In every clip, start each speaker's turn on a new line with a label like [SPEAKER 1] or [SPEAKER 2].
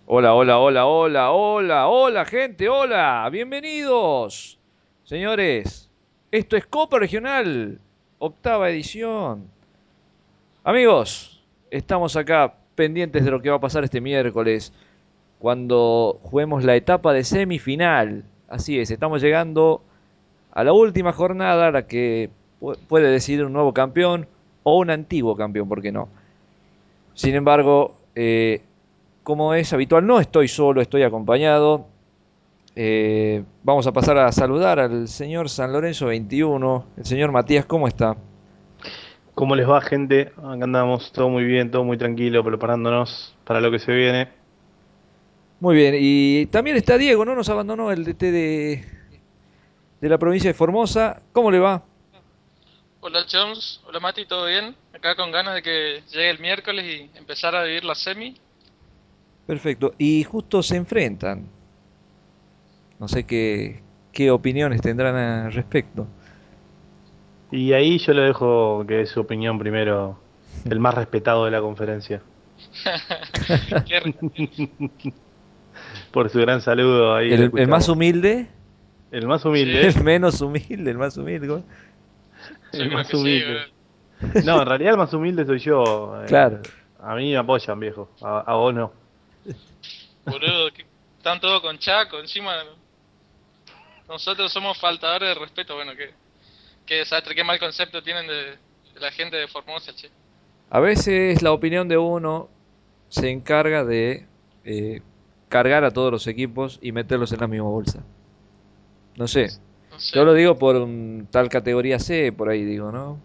[SPEAKER 1] Hola, hola, hola, hola, hola, hola, gente, hola, bienvenidos. Señores, esto es Copa Regional, octava edición. Amigos, estamos acá pendientes de lo que va a pasar este miércoles, cuando juguemos la etapa de semifinal. Así es, estamos llegando a la última jornada, la que puede decidir un nuevo campeón o un antiguo campeón, ¿por qué no? Sin embargo, como es habitual, no estoy solo, estoy acompañado. Vamos a pasar a saludar al señor San Lorenzo 21. El señor Matías, ¿cómo está?
[SPEAKER 2] ¿Cómo les va, gente? Acá andamos, todo muy bien, todo muy tranquilo, preparándonos para lo que se viene.
[SPEAKER 1] Muy bien, y también está Diego, no nos abandonó el DT de la provincia de Formosa. ¿Cómo le va?
[SPEAKER 3] Hola Jones, hola Mati, ¿todo bien? Acá con ganas de que llegue el miércoles y empezar a vivir la semi.
[SPEAKER 1] Perfecto, y justo se enfrentan. No sé qué opiniones tendrán al respecto.
[SPEAKER 2] Y ahí yo le dejo que dé su opinión primero, el más respetado de la conferencia.
[SPEAKER 3] Qué re-
[SPEAKER 2] Por su gran saludo, ahí lo
[SPEAKER 1] El más
[SPEAKER 2] escuchamos.
[SPEAKER 1] humilde,
[SPEAKER 2] El más
[SPEAKER 1] el
[SPEAKER 2] humilde,
[SPEAKER 1] menos humilde, el más humilde. ¿Cómo?
[SPEAKER 3] Yo
[SPEAKER 2] el
[SPEAKER 3] creo
[SPEAKER 2] más
[SPEAKER 3] que sí,
[SPEAKER 2] humilde. No, en realidad el más humilde soy yo.
[SPEAKER 1] Claro.
[SPEAKER 2] A mí me apoyan, viejo. A vos no.
[SPEAKER 3] boludo, que están todos con Chaco, encima nosotros somos faltadores de respeto, bueno, qué desastre, qué mal concepto tienen de la gente de Formosa, che.
[SPEAKER 1] A veces la opinión de uno se encarga de eh, cargar a todos los equipos y meterlos en la misma bolsa. No sé.
[SPEAKER 3] No
[SPEAKER 1] Yo
[SPEAKER 3] sé,
[SPEAKER 1] lo digo por un tal categoría C, por ahí digo, ¿no?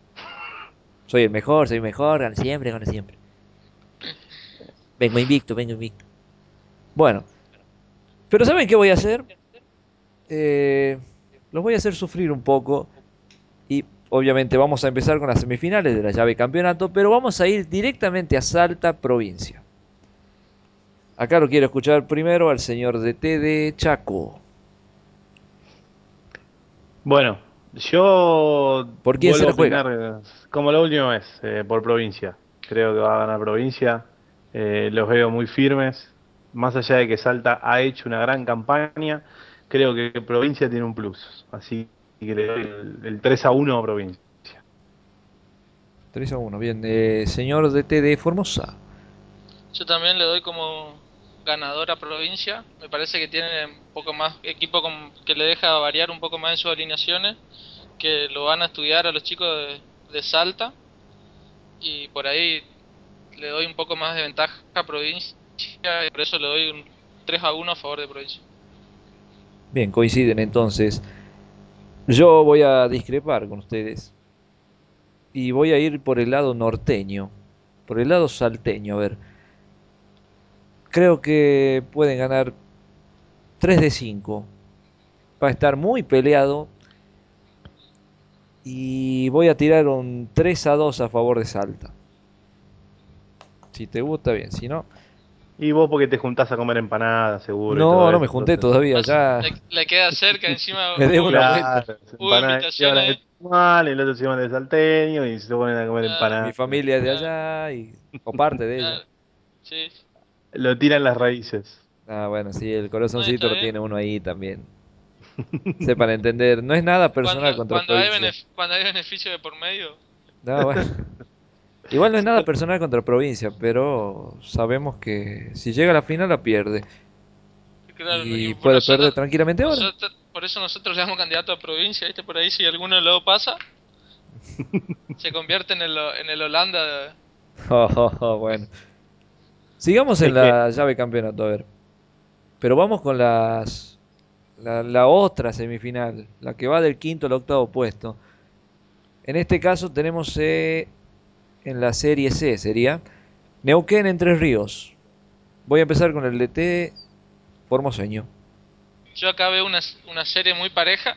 [SPEAKER 1] Soy mejor, gano siempre. Vengo invicto, vengo invicto. Bueno, pero ¿saben qué voy a hacer? Eh, los voy a hacer sufrir un poco y obviamente vamos a empezar con las semifinales de la llave campeonato, pero vamos a ir directamente a Salta, provincia. Acá lo quiero escuchar primero al señor DT de Chaco.
[SPEAKER 2] Bueno, yo
[SPEAKER 1] ¿Por quién se
[SPEAKER 2] vuelvo a
[SPEAKER 1] la juega?
[SPEAKER 2] opinar como la última vez, por provincia. Creo que va a ganar provincia. Los veo muy firmes. Más allá de que Salta ha hecho una gran campaña, creo que provincia tiene un plus. Así que le doy el 3-1 a provincia.
[SPEAKER 1] 3-1, bien. Señor DT de Formosa.
[SPEAKER 3] yo también le doy como ganador a provincia. Me parece que tiene un poco más equipo que le deja variar un poco más en sus alineaciones, que lo van a estudiar a los chicos de Salta y por ahí le doy un poco más de ventaja a provincia y por eso le doy un 3-1 a favor de provincia.
[SPEAKER 1] Bien, coinciden entonces. Yo voy a discrepar con ustedes y voy a ir por el lado norteño, por el lado salteño. A ver, creo que pueden ganar 3 de 5. Va a estar muy peleado y voy a tirar un 3-2 a favor de Salta. Si te gusta, bien. Si no,
[SPEAKER 2] Y vos porque te juntás a comer empanadas, seguro, y todo
[SPEAKER 1] no me
[SPEAKER 2] eso.
[SPEAKER 1] junté
[SPEAKER 2] Entonces,
[SPEAKER 1] todavía.
[SPEAKER 3] Más
[SPEAKER 1] Ya
[SPEAKER 3] le queda cerca, encima
[SPEAKER 1] me debo una vuelta.
[SPEAKER 2] claro,
[SPEAKER 3] hubo
[SPEAKER 2] empanadas llevan a
[SPEAKER 3] invitaciones.
[SPEAKER 2] de Tucumán, el otro se van de Salteño y se ponen a comer
[SPEAKER 3] Claro,
[SPEAKER 1] Mi
[SPEAKER 2] empanadas.
[SPEAKER 1] familia es de
[SPEAKER 3] claro,
[SPEAKER 1] allá o parte de ella.
[SPEAKER 3] claro, sí.
[SPEAKER 2] Lo tiran las raíces.
[SPEAKER 1] Ah, bueno, sí, el
[SPEAKER 3] No,
[SPEAKER 1] corazoncito
[SPEAKER 3] está
[SPEAKER 1] lo
[SPEAKER 3] bien.
[SPEAKER 1] tiene uno ahí también. Sepan entender, no es nada personal contra provincia.
[SPEAKER 3] Cuando hay beneficio de por medio,
[SPEAKER 1] No, bueno, igual no es nada personal contra provincia, pero sabemos que si llega a la final la pierde.
[SPEAKER 3] claro, y
[SPEAKER 1] Y
[SPEAKER 3] por
[SPEAKER 1] puede perder tranquilamente ahora.
[SPEAKER 3] por eso nosotros le damos candidato a provincia, ¿viste? Por ahí si alguno lo pasa, se convierte en el Holanda.
[SPEAKER 1] Bueno, sigamos en
[SPEAKER 2] Es que,
[SPEAKER 1] la llave campeonato, a ver. Pero vamos con la otra semifinal, la que va del quinto al octavo puesto. En este caso tenemos en la serie C, sería Neuquén Entre Ríos. Voy a empezar con el DT formoseño.
[SPEAKER 3] Yo acá veo una serie muy pareja.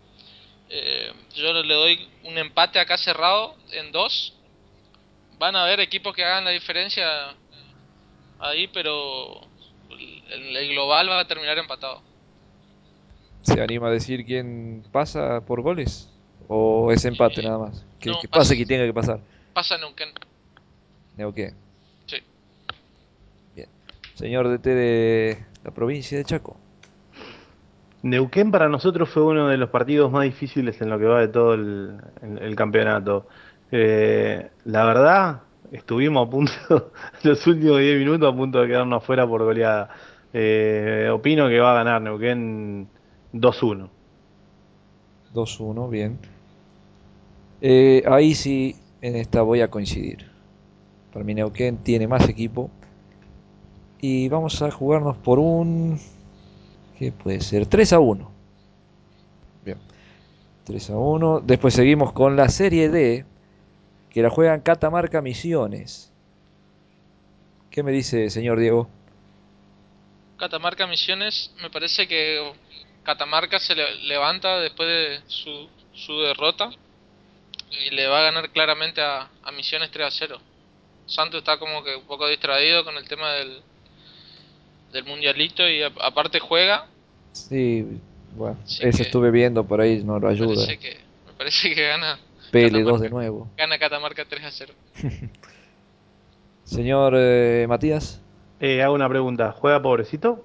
[SPEAKER 3] Yo le doy un empate acá cerrado en dos. Van a haber equipos que hagan la diferencia ahí, pero el global va a terminar empatado.
[SPEAKER 1] ¿Se anima a decir quién pasa por goles? ¿O es empate
[SPEAKER 3] Eh,
[SPEAKER 1] nada más? Que
[SPEAKER 3] no,
[SPEAKER 1] pase quien tenga que pasar.
[SPEAKER 3] pasa Neuquén.
[SPEAKER 1] Neuquén.
[SPEAKER 3] Sí.
[SPEAKER 1] Bien. Señor DT de la provincia de Chaco.
[SPEAKER 2] Neuquén para nosotros fue uno de los partidos más difíciles en lo que va de todo el campeonato. La verdad, estuvimos a punto, los últimos 10 minutos a punto de quedarnos afuera por goleada. Opino que va a ganar Neuquén 2-1.
[SPEAKER 1] 2-1, bien. Ahí sí, en esta voy a coincidir. Para mí Neuquén tiene más equipo. Y vamos a jugarnos por un... ¿Qué puede ser? 3-1. Bien, 3-1. Después seguimos con la Serie D, que la juegan Catamarca Misiones. ¿Qué me dice, señor Diego?
[SPEAKER 3] Catamarca Misiones, me parece que Catamarca se levanta después de su derrota y le va a ganar claramente a Misiones 3-0. Santos está como que un poco distraído con el tema del mundialito y aparte juega,
[SPEAKER 1] Sí, bueno,
[SPEAKER 3] así
[SPEAKER 1] eso
[SPEAKER 3] que
[SPEAKER 1] estuve viendo por ahí, no lo ayuda.
[SPEAKER 3] me parece que gana
[SPEAKER 1] PL2 de
[SPEAKER 3] Catamarca.
[SPEAKER 1] nuevo.
[SPEAKER 3] Gana Catamarca 3-0.
[SPEAKER 1] Señor Matías.
[SPEAKER 2] Hago una pregunta, ¿juega pobrecito?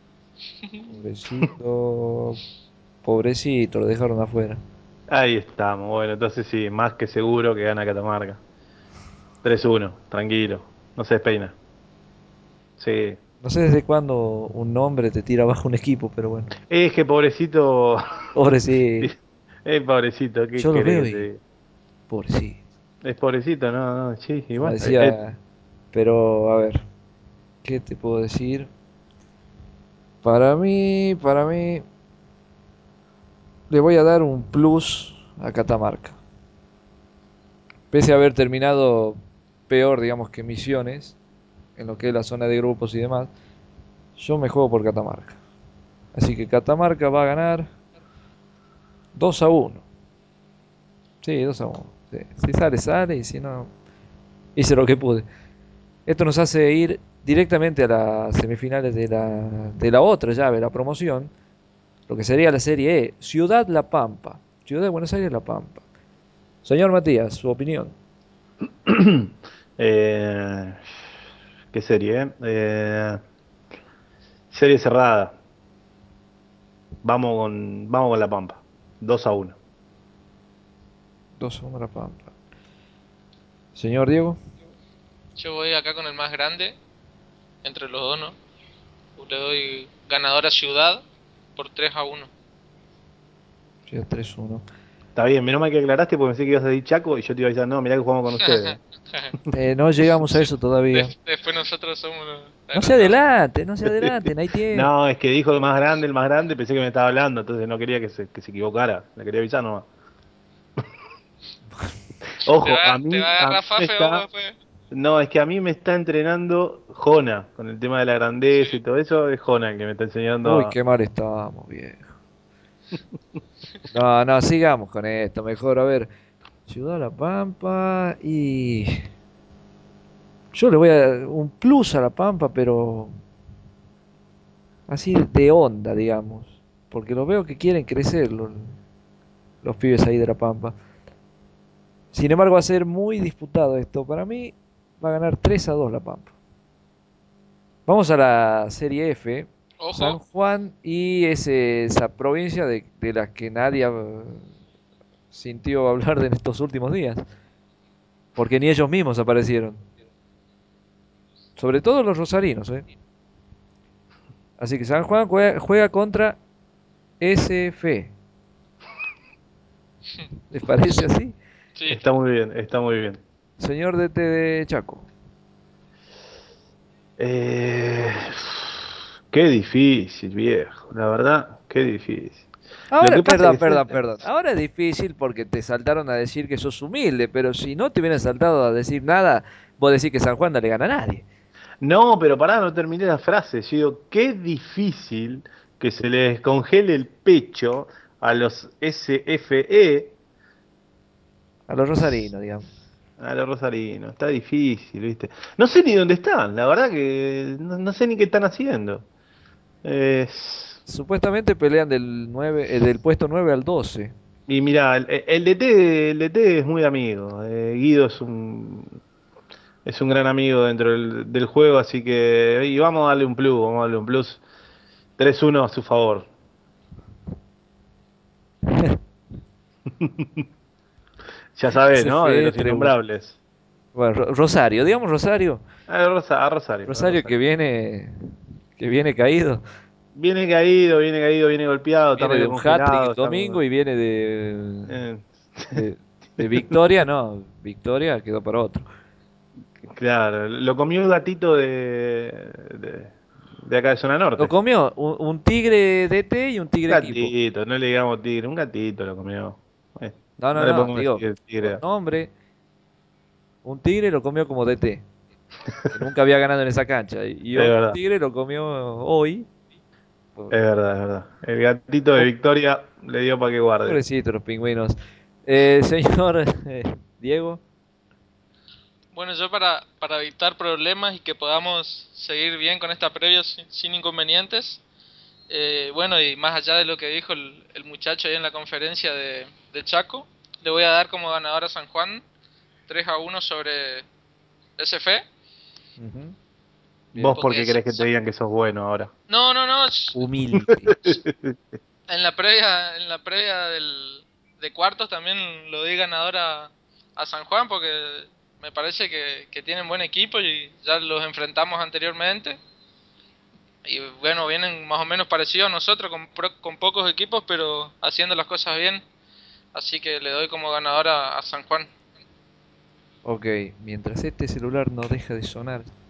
[SPEAKER 1] Pobrecito, pobrecito, lo dejaron afuera.
[SPEAKER 2] Ahí estamos, bueno, entonces sí, más que seguro que gana Catamarca. 3-1, tranquilo, no se despeina. Sí,
[SPEAKER 1] No sé desde cuándo un nombre te tira abajo un equipo, pero bueno.
[SPEAKER 2] es que pobrecito,
[SPEAKER 1] Pobrecito.
[SPEAKER 2] pobrecito, ¿qué
[SPEAKER 1] Yo lo
[SPEAKER 2] querés
[SPEAKER 1] veo
[SPEAKER 2] que te
[SPEAKER 1] y
[SPEAKER 2] diga?
[SPEAKER 1] pobrecito.
[SPEAKER 2] Es pobrecito, no, no, sí,
[SPEAKER 1] Como
[SPEAKER 2] igual.
[SPEAKER 1] decía, pero a ver, ¿qué te puedo decir? Para mí, le voy a dar un plus a Catamarca. Pese a haber terminado peor, digamos, que Misiones, en lo que es la zona de grupos y demás, yo me juego por Catamarca. Así que Catamarca va a ganar 2-1. Sí, 2-1. Sí. Si sale, sale, y si no, hice lo que pude. Esto nos hace ir directamente a las semifinales de la otra llave, la promoción, lo que sería la Serie E, Ciudad La Pampa. Ciudad de Buenos Aires, La Pampa. Señor Matías, su opinión.
[SPEAKER 2] Eh, ¿Qué serie, serie cerrada. Vamos con La Pampa. 2-1.
[SPEAKER 1] 2-1 La Pampa. Señor Diego.
[SPEAKER 3] Yo voy acá con el más grande, entre los dos, ¿no? Le doy ganadora Ciudad por 3-1.
[SPEAKER 1] Ciudad 3-1.
[SPEAKER 2] Está bien, menos mal que aclaraste porque pensé que ibas a decir Chaco y yo te iba a decir, no, mirá que jugamos con ustedes.
[SPEAKER 1] No llegamos a
[SPEAKER 3] Sí,
[SPEAKER 1] eso todavía.
[SPEAKER 3] después nosotros somos
[SPEAKER 1] No se adelante, no se adelante, no hay tiempo.
[SPEAKER 2] No, es que dijo el más grande, pensé que me estaba hablando, entonces no quería que se equivocara. Le quería avisar nomás. Ojo,
[SPEAKER 3] te va a
[SPEAKER 2] a mí
[SPEAKER 3] agarrar
[SPEAKER 2] me
[SPEAKER 3] Fafe vos
[SPEAKER 2] está.
[SPEAKER 3] después.
[SPEAKER 2] No, es que a mí me está entrenando Jona, con el tema de la grandeza y
[SPEAKER 3] Sí.
[SPEAKER 2] todo eso, es Jona el que me está enseñando
[SPEAKER 1] Uy,
[SPEAKER 2] a...
[SPEAKER 1] qué mal estamos, viejo. No, no, sigamos con esto, mejor. A ver, Ciudad La Pampa y... Yo le voy a dar un plus a La Pampa, pero así de onda, digamos. Porque lo veo que quieren crecer los pibes ahí de La Pampa. Sin embargo, va a ser muy disputado esto. Para mí, va a ganar 3-2 La Pampa. Vamos a la Serie F. San
[SPEAKER 3] Ojo,
[SPEAKER 1] Juan y esa provincia de la que nadie sintió hablar de en estos últimos días. Porque ni ellos mismos aparecieron. Sobre todo los rosarinos, ¿eh? Así que San Juan juega contra SF. ¿Les parece así?
[SPEAKER 3] sí,
[SPEAKER 2] Está muy bien, está muy bien.
[SPEAKER 1] Señor DT de Chaco.
[SPEAKER 2] Eh, qué difícil, viejo, la verdad, qué difícil. Lo
[SPEAKER 1] Ahora,
[SPEAKER 2] que pasa
[SPEAKER 1] perdón,
[SPEAKER 2] es que
[SPEAKER 1] perdón, perdón. Ahora es difícil porque te saltaron a decir que sos humilde, pero si no te hubieran saltado a decir nada, vos decís que San Juan no le gana a nadie.
[SPEAKER 2] no, pero pará, no terminé la frase. Yo digo, qué difícil que se le descongele el pecho a los SFE,
[SPEAKER 1] A los rosarinos, digamos.
[SPEAKER 2] a los rosarinos. Está difícil, ¿viste? No sé ni dónde están, la verdad que no sé ni qué están haciendo. Es-
[SPEAKER 1] Supuestamente pelean del puesto 9 al 12.
[SPEAKER 2] Y mira, el DT es muy amigo. Guido es un gran amigo dentro del juego, así que y vamos a darle un plus, vamos a darle un plus. 3-1 a su favor. Ya sabés, ¿no? De
[SPEAKER 1] SFE,
[SPEAKER 2] los innombrables.
[SPEAKER 1] bueno, Rosario, digamos Rosario.
[SPEAKER 2] A Rosario, a
[SPEAKER 1] Rosario
[SPEAKER 2] Rosario.
[SPEAKER 1] que viene caído.
[SPEAKER 2] Viene caído, viene golpeado, está
[SPEAKER 1] Viene de
[SPEAKER 2] medio
[SPEAKER 1] un hat-trick
[SPEAKER 2] congelado,
[SPEAKER 1] el domingo y viene
[SPEAKER 2] eh,
[SPEAKER 1] de, de Victoria, no, Victoria quedó para otro.
[SPEAKER 2] claro, lo comió el gatito de acá de zona
[SPEAKER 1] Lo
[SPEAKER 2] norte.
[SPEAKER 1] comió un tigre DT y un
[SPEAKER 2] Un
[SPEAKER 1] tigre equipo.
[SPEAKER 2] gatito, no le digamos tigre, un gatito lo comió. Eh,
[SPEAKER 1] No, no,
[SPEAKER 2] no le
[SPEAKER 1] no,
[SPEAKER 2] podemos
[SPEAKER 1] digo,
[SPEAKER 2] decir
[SPEAKER 1] por
[SPEAKER 2] tigre.
[SPEAKER 1] nombre, un tigre lo comió como DT, que nunca había ganado en esa cancha. Y
[SPEAKER 2] Es
[SPEAKER 1] otro
[SPEAKER 2] verdad,
[SPEAKER 1] tigre lo comió hoy.
[SPEAKER 2] es verdad, es verdad. El gatito de
[SPEAKER 1] Po-
[SPEAKER 2] Victoria le dio para que guarde.
[SPEAKER 1] Pobrecito los pingüinos. Señor Diego,
[SPEAKER 3] Bueno, yo para evitar problemas y que podamos seguir bien con esta previa sin inconvenientes, bueno, y más allá de lo que dijo el muchacho ahí en la conferencia de Chaco, le voy a dar como ganador a San Juan 3-1 sobre SF,
[SPEAKER 1] ujú,
[SPEAKER 2] ¿Vos
[SPEAKER 1] bien,
[SPEAKER 2] por
[SPEAKER 3] porque
[SPEAKER 2] qué querés que te digan que sos bueno ahora?
[SPEAKER 3] no, no, no,
[SPEAKER 1] humilde.
[SPEAKER 3] en la previa de cuartos también lo di ganador a San Juan porque me parece que tienen buen equipo y ya los enfrentamos anteriormente. Y bueno, vienen más o menos parecidos a nosotros, con pocos equipos, pero haciendo las cosas bien. Así que le doy como ganador a San Juan.
[SPEAKER 1] Ok, mientras este celular no deja de sonar,